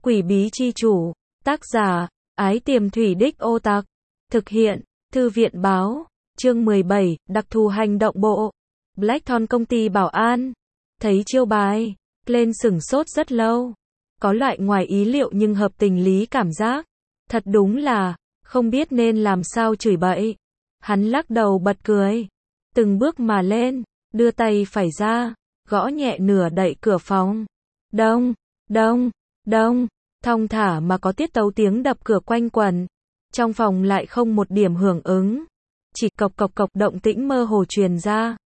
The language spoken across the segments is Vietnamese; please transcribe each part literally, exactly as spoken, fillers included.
Quỷ bí chi chủ, tác giả, Ái Tiềm Thủy Đích Ô Tặc, thực hiện, Thư viện báo, chương mười bảy, đặc thù hành động bộ, Blackthorn công ty bảo an, thấy chiêu bài, lên sửng sốt rất lâu, có loại ngoài ý liệu nhưng hợp tình lý cảm giác, thật đúng là, không biết nên làm sao chửi bậy, hắn lắc đầu bật cười, từng bước mà lên, đưa tay phải ra, gõ nhẹ nửa đậy cửa phòng, đông, đông, đông, thong thả mà có tiết tấu tiếng đập cửa quanh quẩn, trong phòng lại không một điểm hưởng ứng, chỉ cộc cộc cộc động tĩnh mơ hồ truyền ra.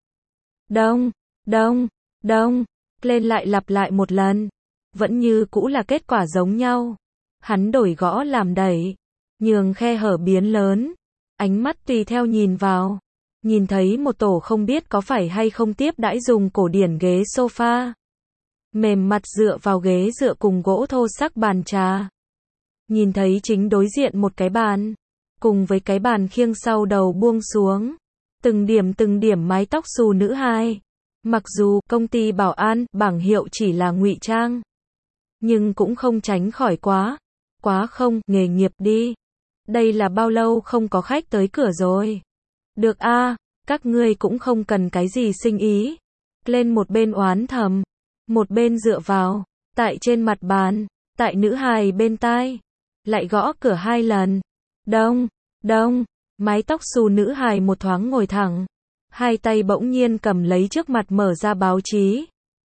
Đông, đông, đông, lên lại lặp lại một lần, vẫn như cũ là kết quả giống nhau. Hắn đổi gõ làm đẩy, nhường khe hở biến lớn, ánh mắt tùy theo nhìn vào, nhìn thấy một tổ không biết có phải hay không tiếp đãi dùng cổ điển ghế sofa, mềm mặt dựa vào ghế dựa cùng gỗ thô sắc bàn trà. Nhìn thấy chính đối diện một cái bàn, cùng với cái bàn khiêng sau đầu buông xuống, từng điểm từng điểm mái tóc xù nữ hai. Mặc dù công ty bảo an bảng hiệu chỉ là ngụy trang, nhưng cũng không tránh khỏi quá, quá không nghề nghiệp đi. Đây là bao lâu không có khách tới cửa rồi. Được a, à, các ngươi cũng không cần cái gì sinh ý. Lên một bên oán thầm, một bên dựa vào, tại trên mặt bàn, tại nữ hài bên tai, lại gõ cửa hai lần. Đông, đông, mái tóc xù nữ hài một thoáng ngồi thẳng, hai tay bỗng nhiên cầm lấy trước mặt mở ra báo chí.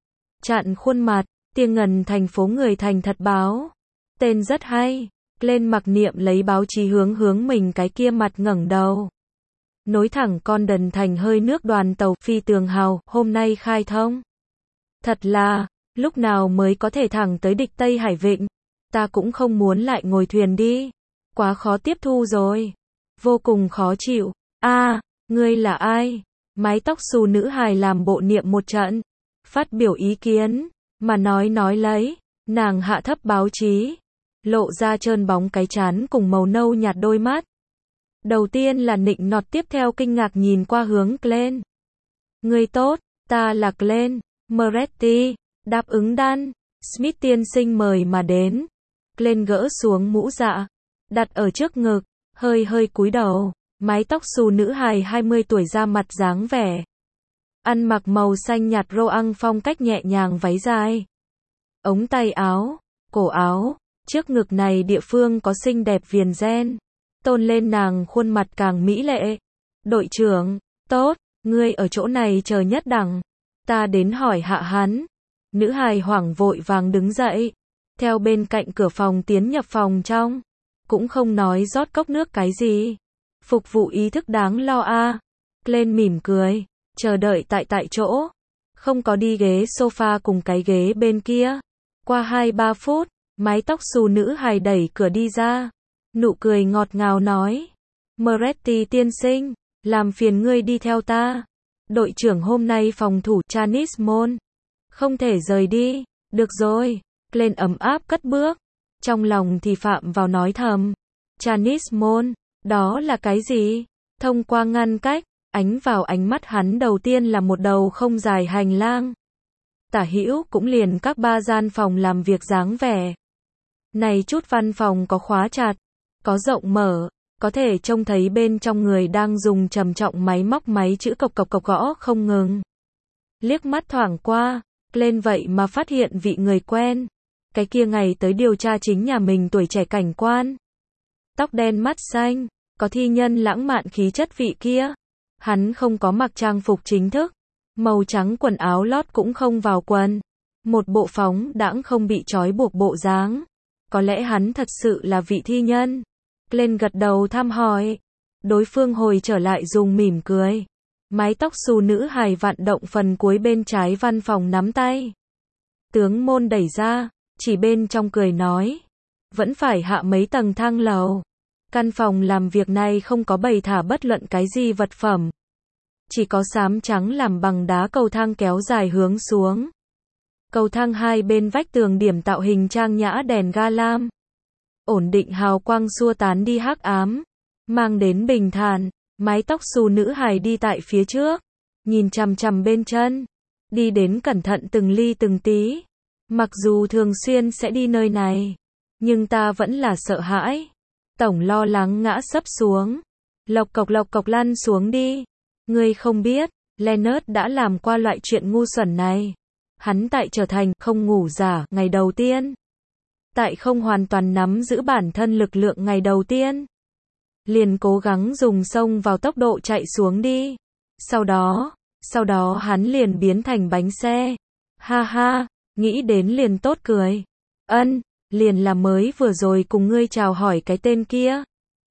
Chặn khuôn mặt, Tia Ngần thành phố người thành thật báo. Tên rất hay. Lên mặc niệm lấy báo chí hướng hướng mình cái kia mặt ngẩng đầu. Nối thẳng con đần thành hơi nước đoàn tàu phi tường hào, hôm nay khai thông. Thật là, lúc nào mới có thể thẳng tới địch Tây Hải Vịnh. Ta cũng không muốn lại ngồi thuyền đi. Quá khó tiếp thu rồi. Vô cùng khó chịu. A, à, ngươi là ai? Mái tóc xù nữ hài làm bộ niệm một trận. Phát biểu ý kiến, mà nói nói lấy, nàng hạ thấp báo chí. Lộ ra trơn bóng cái trán cùng màu nâu nhạt đôi mắt. Đầu tiên là nịnh nọt, tiếp theo kinh ngạc nhìn qua hướng Glenn. Người tốt, ta là Glenn, Moretti, đáp ứng Dan, Smith tiên sinh mời mà đến. Glenn gỡ xuống mũ dạ, đặt ở trước ngực, hơi hơi cúi đầu, mái tóc xù nữ hài hai mươi tuổi da mặt dáng vẻ. Ăn mặc màu xanh nhạt roang phong cách nhẹ nhàng váy dài. Ống tay áo, cổ áo. Trước ngực này địa phương có xinh đẹp viền ren, tôn lên nàng khuôn mặt càng mỹ lệ. Đội trưởng, tốt, ngươi ở chỗ này chờ nhất đẳng, ta đến hỏi hạ hắn. Nữ hài hoảng vội vàng đứng dậy, theo bên cạnh cửa phòng tiến nhập phòng trong, cũng không nói rót cốc nước cái gì. Phục vụ ý thức đáng lo a. À. Lên mỉm cười, chờ đợi tại tại chỗ, không có đi ghế sofa cùng cái ghế bên kia. Qua hai ba phút, mái tóc xù nữ hài đẩy cửa đi ra, nụ cười ngọt ngào nói, Moretti tiên sinh, làm phiền ngươi đi theo ta. Đội trưởng hôm nay phòng thủ Chinese Mall, không thể rời đi. Được rồi. Lên ấm áp cất bước, trong lòng thì phạm vào nói thầm, Chinese Mall, đó là cái gì? Thông qua ngăn cách, ánh vào ánh mắt hắn đầu tiên là một đầu không dài hành lang. Tả hữu cũng liền các ba gian phòng làm việc dáng vẻ. Này chút văn phòng có khóa chặt, có rộng mở, có thể trông thấy bên trong người đang dùng trầm trọng máy móc máy chữ cộc cộc cộc gõ không ngừng. Liếc mắt thoảng qua, lên vậy mà phát hiện vị người quen. Cái kia ngày tới điều tra chính nhà mình tuổi trẻ cảnh quan. Tóc đen mắt xanh, có thi nhân lãng mạn khí chất vị kia. Hắn không có mặc trang phục chính thức, màu trắng quần áo lót cũng không vào quần. Một bộ phóng đãng không bị trói buộc bộ dáng. Có lẽ hắn thật sự là vị thi nhân. Lên gật đầu thăm hỏi. Đối phương hồi trở lại dùng mỉm cười. Mái tóc xù nữ hài vặn động phần cuối bên trái văn phòng nắm tay. Tướng môn đẩy ra, chỉ bên trong cười nói. Vẫn phải hạ mấy tầng thang lầu. Căn phòng làm việc này không có bày thả bất luận cái gì vật phẩm. Chỉ có xám trắng làm bằng đá cầu thang kéo dài hướng xuống. Cầu thang hai bên vách tường điểm tạo hình trang nhã đèn ga lam. Ổn định hào quang xua tán đi hắc ám. Mang đến bình thản, mái tóc xù nữ hài đi tại phía trước. Nhìn chằm chằm bên chân. Đi đến cẩn thận từng ly từng tí. Mặc dù thường xuyên sẽ đi nơi này, Nhưng ta vẫn là sợ hãi. Tổng lo lắng ngã sấp xuống. Lộc cộc lộc cộc lăn xuống đi. Ngươi không biết, Leonard đã làm qua loại chuyện ngu xuẩn này. Hắn tại trở thành không ngủ giả ngày đầu tiên. Tại không hoàn toàn nắm giữ bản thân lực lượng ngày đầu tiên. Liền cố gắng dùng xông vào tốc độ chạy xuống đi. Sau đó, sau đó hắn liền biến thành bánh xe. Ha ha, nghĩ đến liền tốt cười. Ân, liền là mới vừa rồi cùng ngươi chào hỏi cái tên kia.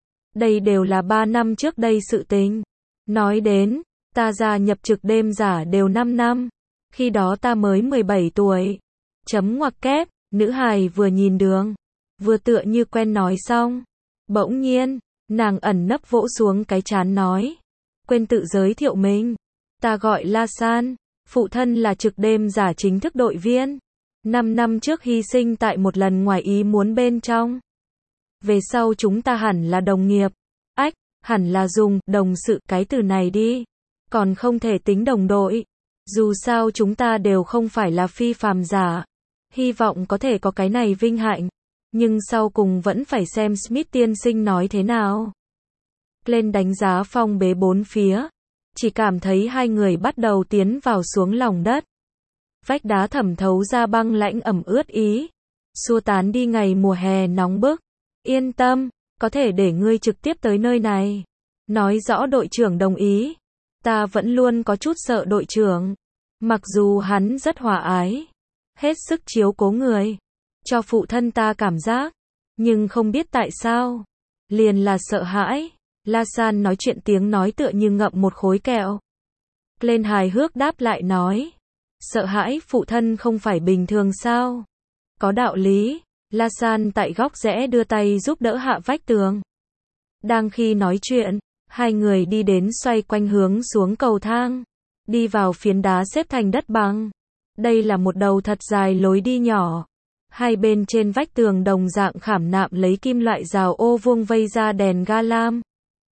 Đây đều là ba năm trước đây sự tình. Nói đến, ta gia nhập trực đêm giả đều năm năm. Khi đó ta mới mười bảy tuổi. Chấm ngoặc kép, nữ hài vừa nhìn đường. Vừa tựa như quen nói xong. Bỗng nhiên, nàng ẩn nấp vỗ xuống cái trán nói. Quên tự giới thiệu mình. Ta gọi La San. Phụ thân là trực đêm giả chính thức đội viên. Năm năm trước hy sinh tại một lần ngoài ý muốn bên trong. Về sau chúng ta hẳn là đồng nghiệp. Ách, hẳn là dùng đồng sự cái từ này đi. Còn không thể tính đồng đội. Dù sao chúng ta đều không phải là phi phàm giả. Hy vọng có thể có cái này vinh hạnh. Nhưng sau cùng vẫn phải xem Smith tiên sinh nói thế nào. Lên đánh giá phong bế bốn phía. Chỉ cảm thấy hai người bắt đầu tiến vào xuống lòng đất. Vách đá thẩm thấu ra băng lãnh ẩm ướt ý. Xua tán đi ngày mùa hè nóng bức. Yên tâm, có thể để ngươi trực tiếp tới nơi này. Nói rõ đội trưởng đồng ý. Ta vẫn luôn có chút sợ đội trưởng. Mặc dù hắn rất hòa ái. Hết sức chiếu cố người. Cho phụ thân ta cảm giác. Nhưng không biết tại sao. Liền là sợ hãi. La San nói chuyện tiếng nói tựa như ngậm một khối kẹo. Lên hài hước đáp lại nói. Sợ hãi phụ thân không phải bình thường sao? Có đạo lý. La San tại góc rẽ đưa tay giúp đỡ hạ vách tường. Đang khi nói chuyện, hai người đi đến xoay quanh hướng xuống cầu thang. Đi vào phiến đá xếp thành đất bằng. Đây là một đầu thật dài lối đi nhỏ. Hai bên trên vách tường đồng dạng khảm nạm lấy kim loại rào ô vuông vây ra đèn ga lam.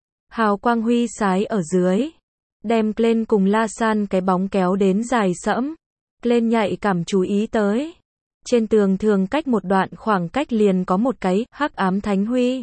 Hào quang huy sái ở dưới. Đem Glenn cùng La San cái bóng kéo đến dài sẫm. Glenn nhạy cảm chú ý tới. Trên tường thường cách một đoạn khoảng cách liền có một cái hắc ám thánh huy.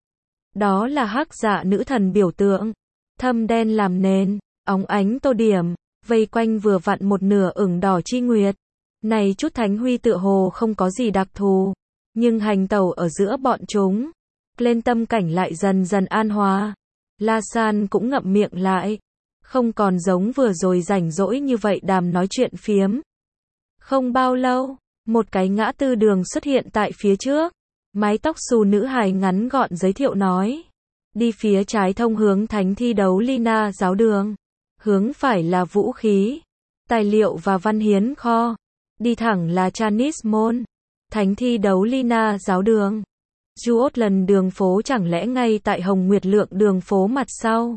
Đó là hắc dạ nữ thần biểu tượng. Thâm đen làm nền, óng ánh tô điểm, vây quanh vừa vặn một nửa ửng đỏ chi nguyệt. Này chút thánh huy tựa hồ không có gì đặc thù. Nhưng hành tẩu ở giữa bọn chúng. Glenn tâm cảnh lại dần dần an hòa. La San cũng ngậm miệng lại. Không còn giống vừa rồi rảnh rỗi như vậy đàm nói chuyện phiếm. Không bao lâu, một cái ngã tư đường xuất hiện tại phía trước. Mái tóc xù nữ hài ngắn gọn giới thiệu nói. Đi phía trái thông hướng thánh thi đấu Lina giáo đường. Hướng phải là vũ khí, tài liệu và văn hiến kho. Đi thẳng là Chanis Môn. Thánh thi đấu Lina giáo đường. Juot lần đường phố chẳng lẽ ngay tại Hồng Nguyệt Lượng đường phố mặt sau.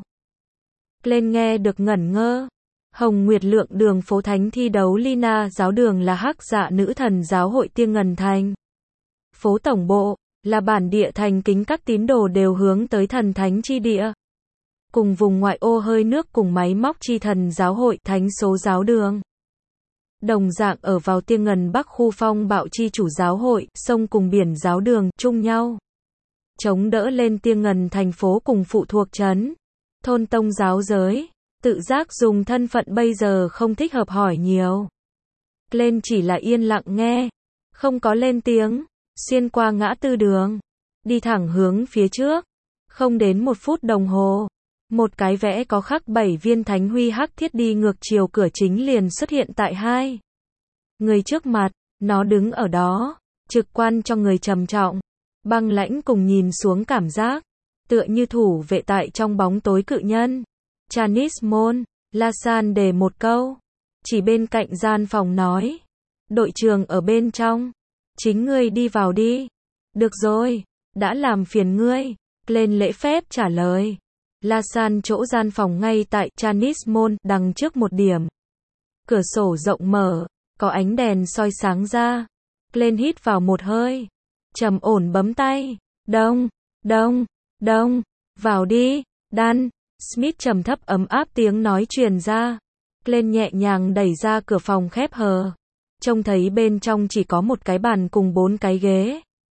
Lên nghe được ngẩn ngơ. Hồng Nguyệt Lượng đường phố thánh thi đấu Lina giáo đường là hắc dạ nữ thần giáo hội Tiên Ngần Thành. Phố tổng bộ, là bản địa thành kính các tín đồ đều hướng tới thần thánh chi địa. Cùng vùng ngoại ô hơi nước cùng máy móc chi thần giáo hội thánh số giáo đường. Đồng dạng ở vào Tiên Ngần Bắc khu phong bạo chi chủ giáo hội, sông cùng biển giáo đường, chung nhau. Chống đỡ lên Tiên Ngần thành phố cùng phụ thuộc trấn. Thôn tông giáo giới, tự giác dùng thân phận bây giờ không thích hợp hỏi nhiều. Lên chỉ là yên lặng nghe, không có lên tiếng, xuyên qua ngã tư đường, đi thẳng hướng phía trước, không đến một phút đồng hồ. Một cái vẽ có khắc bảy viên thánh huy hắc thiết đi ngược chiều cửa chính liền xuất hiện tại hai người trước mặt, nó đứng ở đó, trực quan cho người trầm trọng, băng lãnh cùng nhìn xuống cảm giác, tựa như thủ vệ tại trong bóng tối cự nhân. Chanis Môn, La San đề một câu, chỉ bên cạnh gian phòng nói, đội trưởng ở bên trong, chính ngươi đi vào đi. Được rồi, đã làm phiền ngươi, lên lễ phép trả lời. La San chỗ gian phòng ngay tại Chanis Môn, đằng trước một điểm. Cửa sổ rộng mở, có ánh đèn soi sáng ra. Lên hít vào một hơi, trầm ổn bấm tay, đông, đông, đông, vào đi, đan. Smith trầm thấp ấm áp tiếng nói truyền ra. Lên nhẹ nhàng đẩy ra cửa phòng khép hờ. Trông thấy bên trong chỉ có một cái bàn cùng bốn cái ghế.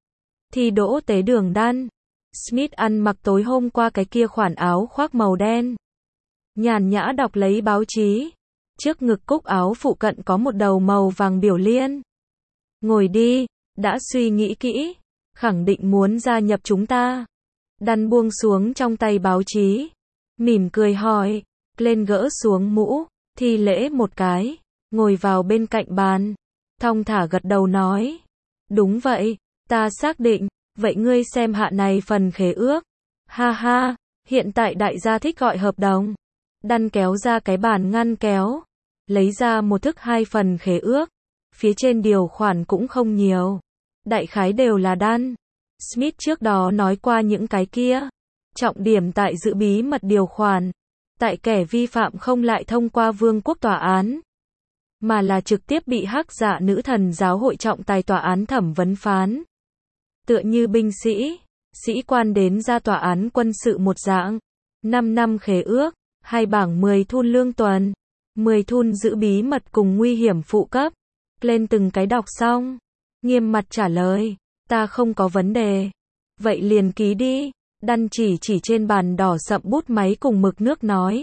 Thi đỗ tế đường đan. Smith ăn mặc tối hôm qua cái kia khoản áo khoác màu đen. Nhàn nhã đọc lấy báo chí. Trước ngực cúc áo phụ cận có một đầu màu vàng biểu liên. Ngồi đi, đã suy nghĩ kỹ. Khẳng định muốn gia nhập chúng ta. Đan buông xuống trong tay báo chí. Mỉm cười hỏi. Lên gỡ xuống mũ. Thi lễ một cái. Ngồi vào bên cạnh bàn. Thong thả gật đầu nói. Đúng vậy, ta xác định. Vậy ngươi xem hạ này phần khế ước. Ha ha, hiện tại đại gia thích gọi hợp đồng. Đan kéo ra cái bàn ngăn kéo. Lấy ra một thức hai phần khế ước. Phía trên điều khoản cũng không nhiều. Đại khái đều là đan. Smith trước đó nói qua những cái kia. Trọng điểm tại giữ bí mật điều khoản. Tại kẻ vi phạm không lại thông qua vương quốc tòa án. Mà là trực tiếp bị hắc dạ nữ thần giáo hội trọng tài tòa án thẩm vấn phán. Tựa như binh sĩ, sĩ quan đến ra tòa án quân sự một dạng. năm năm khế ước, hai bảng mười thun lương tuần, mười thun giữ bí mật cùng nguy hiểm phụ cấp. Lên từng cái đọc xong, nghiêm mặt trả lời, ta không có vấn đề. Vậy liền ký đi. Đan chỉ chỉ trên bàn đỏ sậm bút máy cùng mực nước nói.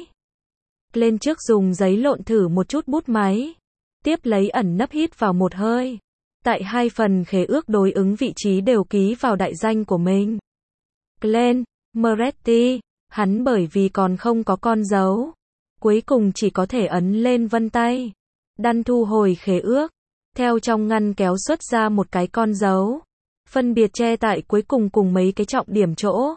Lên trước dùng giấy lộn thử một chút bút máy. Tiếp lấy ẩn nấp hít vào một hơi. Tại hai phần khế ước đối ứng vị trí đều ký vào đại danh của mình. Glenn Moretti, hắn bởi vì còn không có con dấu. Cuối cùng chỉ có thể ấn lên vân tay. Đan thu hồi khế ước. Theo trong ngăn kéo xuất ra một cái con dấu. Phân biệt che tại cuối cùng cùng mấy cái trọng điểm chỗ.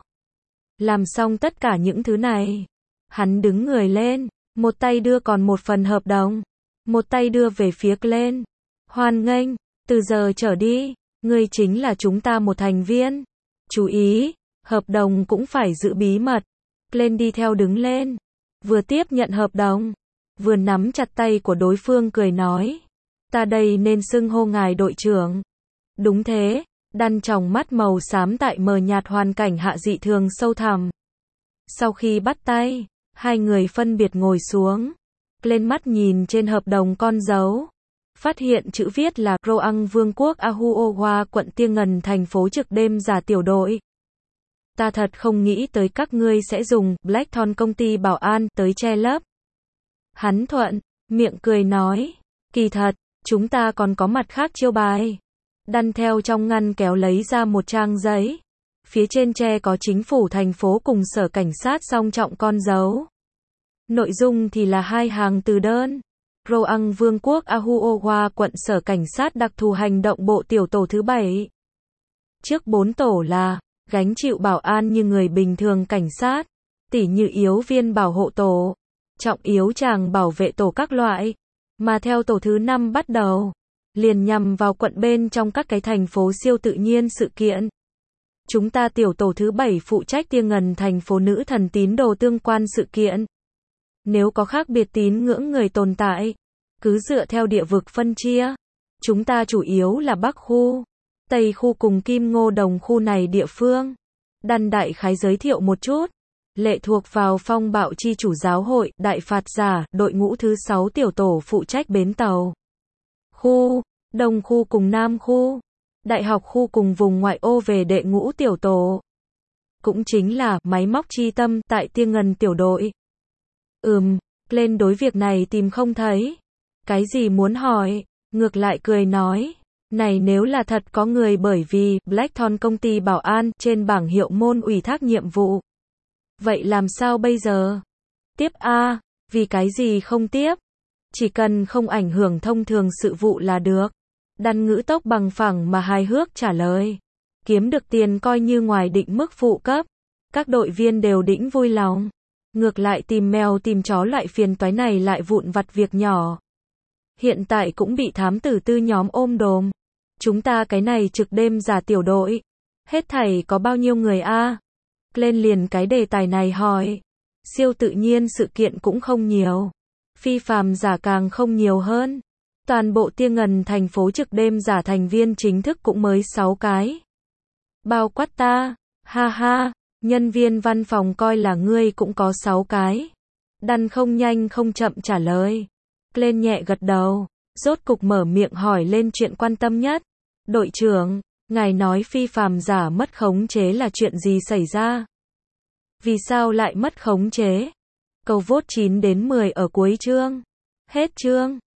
Làm xong tất cả những thứ này. Hắn đứng người lên. Một tay đưa còn một phần hợp đồng. Một tay đưa về phía Glenn. Hoan nghênh. Từ giờ trở đi, ngươi chính là chúng ta một thành viên. Chú ý, hợp đồng cũng phải giữ bí mật. Glenn đi theo đứng lên. Vừa tiếp nhận hợp đồng. Vừa nắm chặt tay của đối phương cười nói. Ta đây nên xưng hô ngài đội trưởng. Đúng thế. Đan tròng mắt màu xám tại mờ nhạt hoàn cảnh hạ dị thường sâu thẳm. Sau khi bắt tay, hai người phân biệt ngồi xuống. Lên mắt nhìn trên hợp đồng con dấu. Phát hiện chữ viết là Roang Vương quốc Ahuowa quận Tiên Ngần thành phố trực đêm giả tiểu đội. Ta thật không nghĩ tới các ngươi sẽ dùng Blackthorn công ty bảo an tới che lấp. Hắn thuận, miệng cười nói. Kỳ thật, chúng ta còn có mặt khác chiêu bài. Đan theo trong ngăn kéo lấy ra một trang giấy. Phía trên tre có chính phủ thành phố cùng sở cảnh sát song trọng con dấu. Nội dung thì là hai hàng từ đơn. Roang Vương quốc Ahuowa quận sở cảnh sát đặc thù hành động bộ tiểu tổ thứ bảy. Trước bốn tổ là gánh chịu bảo an như người bình thường cảnh sát, tỉ như yếu viên bảo hộ tổ, trọng yếu chàng bảo vệ tổ các loại. Mà theo tổ thứ năm bắt đầu, liền nhằm vào quận bên trong các cái thành phố siêu tự nhiên sự kiện. Chúng ta tiểu tổ thứ bảy phụ trách Tiên Ngần thành phố nữ thần tín đồ tương quan sự kiện. Nếu có khác biệt tín ngưỡng người tồn tại, cứ dựa theo địa vực phân chia. Chúng ta chủ yếu là Bắc khu, Tây khu cùng Kim Ngô Đồng khu này địa phương. Đan đại khái giới thiệu một chút. Lệ thuộc vào phong bạo chi chủ giáo hội, đại phạt giả, đội ngũ thứ sáu tiểu tổ phụ trách bến tàu. Khu, Đông khu cùng Nam khu. Đại học khu cùng vùng ngoại ô về đệ ngũ tiểu tổ. Cũng chính là máy móc chi tâm tại Tiên Ngần tiểu đội. Ừm, lên đối việc này tìm không thấy. Cái gì muốn hỏi, ngược lại cười nói. Này nếu là thật có người bởi vì Blackthorn công ty bảo an trên bảng hiệu môn ủy thác nhiệm vụ. Vậy làm sao bây giờ? Tiếp a, vì cái gì không tiếp? Chỉ cần không ảnh hưởng thông thường sự vụ là được. Đan ngữ tốc bằng phẳng mà hài hước trả lời. Kiếm được tiền coi như ngoài định mức phụ cấp. Các đội viên đều đĩnh vui lòng. Ngược lại tìm mèo tìm chó loại phiền toái này lại vụn vặt việc nhỏ. Hiện tại cũng bị thám tử tư nhóm ôm đồm. Chúng ta cái này trực đêm giả tiểu đội. Hết thảy có bao nhiêu người a? Lên liền cái đề tài này hỏi. Siêu tự nhiên sự kiện cũng không nhiều. Phi phàm giả càng không nhiều hơn. Toàn bộ Tiên Ngần thành phố trực đêm giả thành viên chính thức cũng mới sáu cái. Bao quát ta, ha ha, nhân viên văn phòng coi là ngươi cũng có sáu cái. Đan không nhanh không chậm trả lời. Lên nhẹ gật đầu, rốt cục mở miệng hỏi lên chuyện quan tâm nhất. Đội trưởng, Ngài nói phi phàm giả mất khống chế là chuyện gì xảy ra? Vì sao lại mất khống chế? Câu vote chín đến mười ở cuối chương. Hết chương.